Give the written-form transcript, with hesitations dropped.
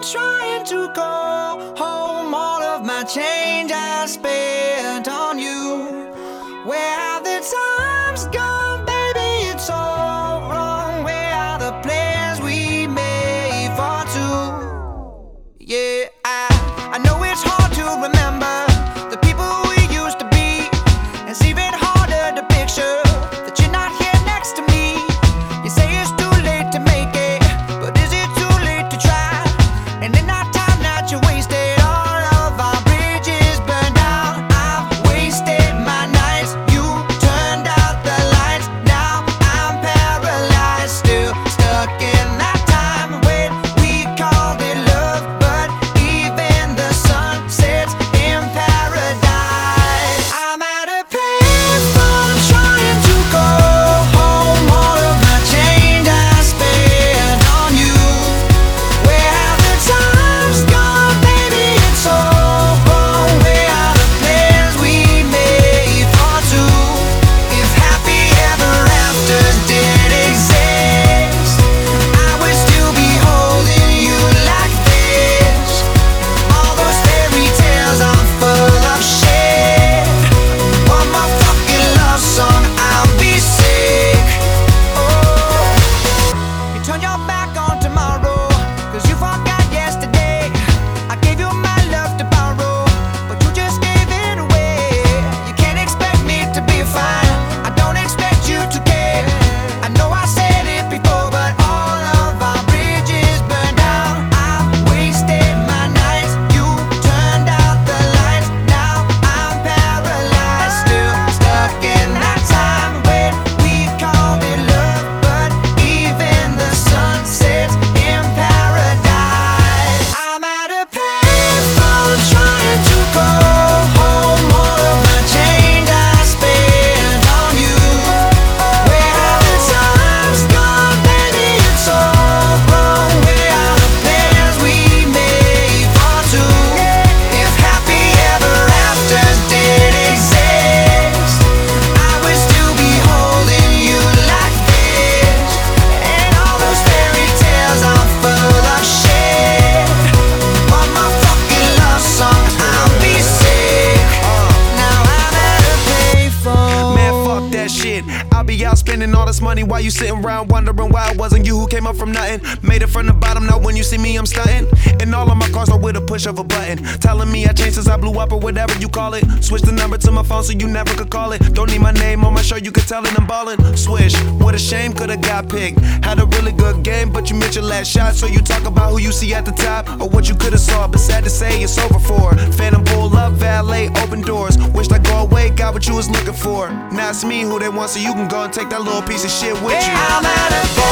trying to go home. All of my change I spent on you. Where have the times gone, baby? It's all wrong. Where are the plans we made for two? Yeah, I know it's hard to remember the people we used to be. It's even harder to picture that you're not here next to me. You say it's too late to make it, but is it too late to try? And in that time that you wasted, all of our bridges burned out. I've wasted my nights, you turned out the lights. Now I'm paralyzed, still stuck in that time when we called it love. But even the sun sets in paradise. I'm at a payphone trying to go home. All of my change I spent on you. Where have the times gone, baby? It's all wrong. Where are the plans we made for two? If happy ever afters did exist, I would still be holding you like this. All those fairy tales are full of shit. One more fucking love song, I'll be sick. Oh, you turned your back on tomorrow, 'cause you forgot yesterday. I gave you my love to borrow, but you just gave it away. You can't expect me to be fine, I don't expect you to care. I know I said it before, but all of our bridges burned out. I wasted my nights, you turned out the lights. Now I'm paralyzed, still stuck in that time when we called it love. But even the sun sets in paradise. I'm at a payphone trying to go home. All of my change I spent on you. Where have the times gone, baby? It's all wrong. Where are the plans we made for two? If happy ever afters did exist, I would still be holding you like this. And all those fairy tales are full of shit. One more fucking love song, I'll be sick. Now I'm at a payphone. Man, fuck that shit. I'll be out spending all this money while you sitting around wondering why it wasn't you who came up from nothing. Made it from the bottom, now when you see me, I'm stunting. And all of my cars are with a push of a button. Telling me I changed since I blew up or whatever you call it. Switch the number to my phone so you never could call it. Don't need my name on my shirt, you could tell it I'm ballin'. Swish, what a shame, could've got picked. Had a really good game, but you missed your last shot. So you talk about who you see at the top or what you could've saw. But sad to say, it's over for. Phantom pull up, valet, open doors. Wished I go away, got what you was looking for. Now it's me who they want, so you can go and take that little piece of shit with you. I'm at a